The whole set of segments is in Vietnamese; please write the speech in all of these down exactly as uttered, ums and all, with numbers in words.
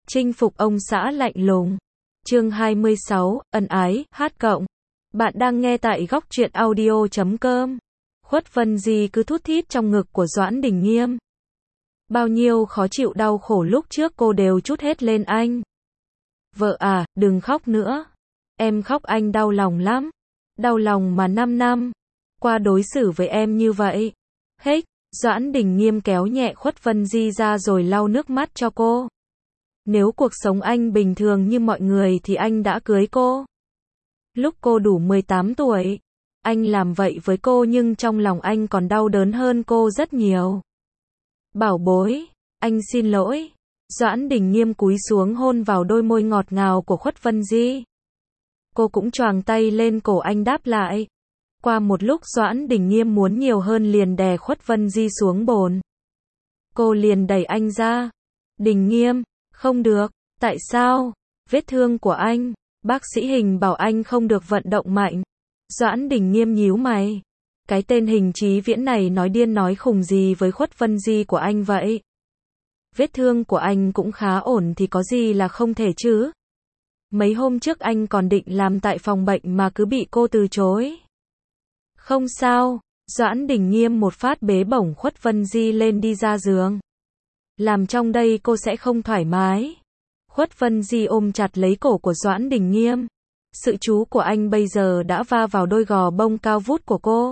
Chinh phục ông xã lạnh lùng. Chương hai mươi sáu, ân ái, hát cộng. Bạn đang nghe tại góc truyện audio chấm com. Khuất Vân Di cứ thút thít trong ngực của Doãn Đình Nghiêm. Bao nhiêu khó chịu đau khổ lúc trước cô đều trút hết lên anh. Vợ à, đừng khóc nữa. Em khóc anh đau lòng lắm. Đau lòng mà năm năm qua đối xử với em như vậy. Hết, Doãn Đình Nghiêm kéo nhẹ Khuất Vân Di ra rồi lau nước mắt cho cô. Nếu cuộc sống anh bình thường như mọi người thì anh đã cưới cô. Lúc cô đủ mười tám tuổi, anh làm vậy với cô nhưng trong lòng anh còn đau đớn hơn cô rất nhiều. Bảo bối, anh xin lỗi. Doãn Đình Nghiêm cúi xuống hôn vào đôi môi ngọt ngào của Khuất Vân Di. Cô cũng choàng tay lên cổ anh đáp lại. Qua một lúc Doãn Đình Nghiêm muốn nhiều hơn liền đè Khuất Vân Di xuống bồn. Cô liền đẩy anh ra. Đình Nghiêm, không được. Tại sao? Vết thương của anh. Bác sĩ Hình bảo anh không được vận động mạnh. Doãn Đình Nghiêm nhíu mày. Cái tên Hình Chí Viễn này nói điên nói khùng gì với Khuất Vân Di của anh vậy? Vết thương của anh cũng khá ổn thì có gì là không thể chứ? Mấy hôm trước anh còn định làm tại phòng bệnh mà cứ bị cô từ chối. Không sao. Doãn Đình Nghiêm một phát bế bổng Khuất Vân Di lên đi ra giường. Làm trong đây cô sẽ không thoải mái. Khuất Vân Di ôm chặt lấy cổ của Doãn Đình Nghiêm. Sự chú của anh bây giờ đã va vào đôi gò bông cao vút của cô.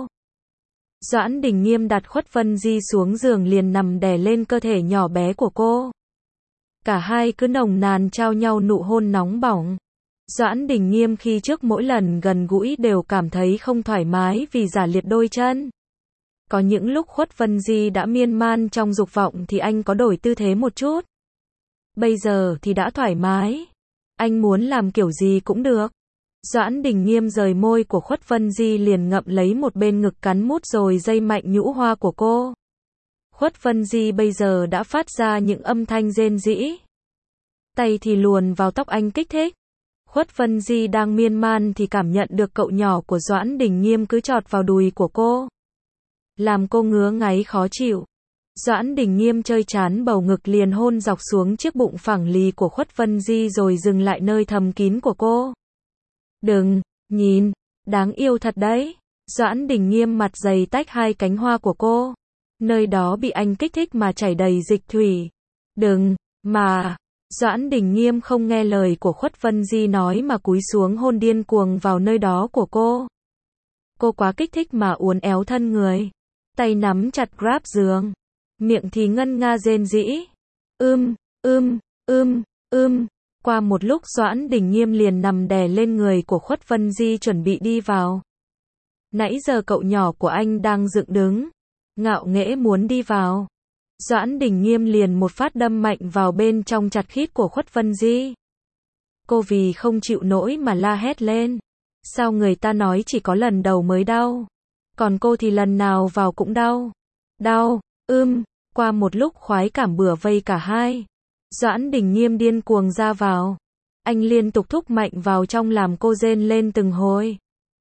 Doãn Đình Nghiêm đặt Khuất Vân Di xuống giường liền nằm đè lên cơ thể nhỏ bé của cô. Cả hai cứ nồng nàn trao nhau nụ hôn nóng bỏng. Doãn Đình Nghiêm khi trước mỗi lần gần gũi đều cảm thấy không thoải mái vì giả liệt đôi chân. Có những lúc Khuất Vân Di đã miên man trong dục vọng thì anh có đổi tư thế một chút. Bây giờ thì đã thoải mái. Anh muốn làm kiểu gì cũng được. Doãn Đình Nghiêm rời môi của Khuất Vân Di liền ngậm lấy một bên ngực cắn mút rồi dây mạnh nhũ hoa của cô. Khuất Vân Di bây giờ đã phát ra những âm thanh rên rỉ. Tay thì luồn vào tóc anh kích thích. Khuất Vân Di đang miên man thì cảm nhận được cậu nhỏ của Doãn Đình Nghiêm cứ chọt vào đùi của cô. Làm cô ngứa ngáy khó chịu. Doãn Đình Nghiêm chơi chán bầu ngực liền hôn dọc xuống chiếc bụng phẳng lì của Khuất Vân Di rồi dừng lại nơi thầm kín của cô. Đừng, nhìn, đáng yêu thật đấy. Doãn Đình Nghiêm mặt dày tách hai cánh hoa của cô. Nơi đó bị anh kích thích mà chảy đầy dịch thủy. Đừng, mà. Doãn Đình Nghiêm không nghe lời của Khuất Vân Di nói mà cúi xuống hôn điên cuồng vào nơi đó của cô. Cô quá kích thích mà uốn éo thân người. Tay nắm chặt grab giường. Miệng thì ngân nga rên rỉ. Ưm, ưm, ưm, ưm. Qua một lúc Doãn Đình Nghiêm liền nằm đè lên người của Khuất Vân Di chuẩn bị đi vào. Nãy giờ cậu nhỏ của anh đang dựng đứng. Ngạo nghễ muốn đi vào. Doãn Đình Nghiêm liền một phát đâm mạnh vào bên trong chặt khít của Khuất Vân Di. Cô vì không chịu nổi mà la hét lên. Sao người ta nói chỉ có lần đầu mới đau. Còn cô thì lần nào vào cũng đau. Đau, ưm, qua một lúc khoái cảm bủa vây cả hai. Doãn Đình Nghiêm điên cuồng ra vào. Anh liên tục thúc mạnh vào trong làm cô rên lên từng hồi.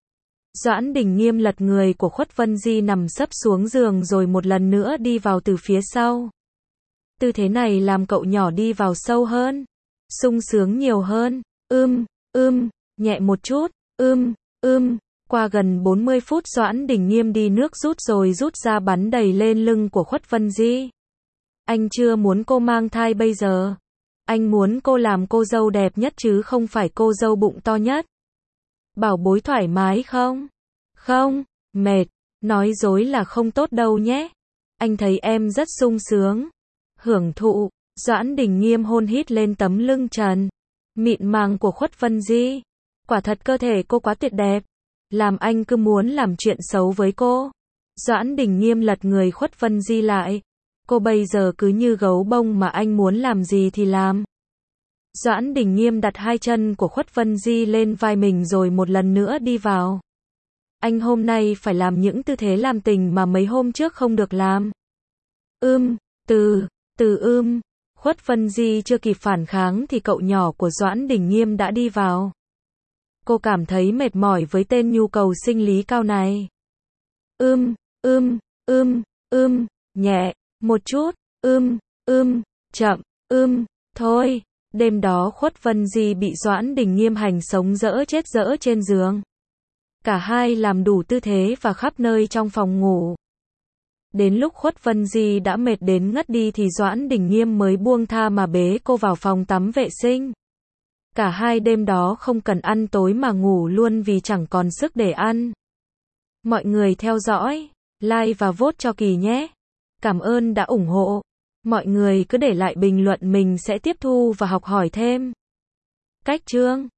Doãn Đình Nghiêm lật người của Khuất Vân Di nằm sấp xuống giường rồi một lần nữa đi vào từ phía sau. Tư thế này làm cậu nhỏ đi vào sâu hơn. Sung sướng nhiều hơn. Ưm, ưm, nhẹ một chút. Ưm, ưm. Qua gần bốn mươi phút Doãn Đình Nghiêm đi nước rút rồi rút ra bắn đầy lên lưng của Khuất Vân Di. Anh chưa muốn cô mang thai bây giờ. Anh muốn cô làm cô dâu đẹp nhất chứ không phải cô dâu bụng to nhất. Bảo bối thoải mái không? Không, mệt. Nói dối là không tốt đâu nhé. Anh thấy em rất sung sướng. Hưởng thụ. Doãn Đình Nghiêm hôn hít lên tấm lưng trần mịn màng của Khuất Vân Di. Quả thật cơ thể cô quá tuyệt đẹp. Làm anh cứ muốn làm chuyện xấu với cô. Doãn Đình Nghiêm lật người Khuất Vân Di lại. Cô bây giờ cứ như gấu bông mà anh muốn làm gì thì làm. Doãn Đình Nghiêm đặt hai chân của Khuất Vân Di lên vai mình rồi một lần nữa đi vào. Anh hôm nay phải làm những tư thế làm tình mà mấy hôm trước không được làm. Ưm, từ, từ ưm. Khuất Vân Di chưa kịp phản kháng thì cậu nhỏ của Doãn Đình Nghiêm đã đi vào. Cô cảm thấy mệt mỏi với tên nhu cầu sinh lý cao này. Ưm, ưm, ưm, ưm, nhẹ, một chút, ưm, ưm, chậm, ưm, thôi, Đêm đó Khuất Vân Di bị Doãn Đình Nghiêm hành sống dỡ chết dỡ trên giường. Cả hai làm đủ tư thế và khắp nơi trong phòng ngủ. Đến lúc Khuất Vân Di đã mệt đến ngất đi thì Doãn Đình Nghiêm mới buông tha mà bế cô vào phòng tắm vệ sinh. Cả hai đêm đó không cần ăn tối mà ngủ luôn vì chẳng còn sức để ăn. Mọi người theo dõi, like và vote cho Kỳ nhé. Cảm ơn đã ủng hộ. Mọi người cứ để lại bình luận, mình sẽ tiếp thu và học hỏi thêm. Cách chương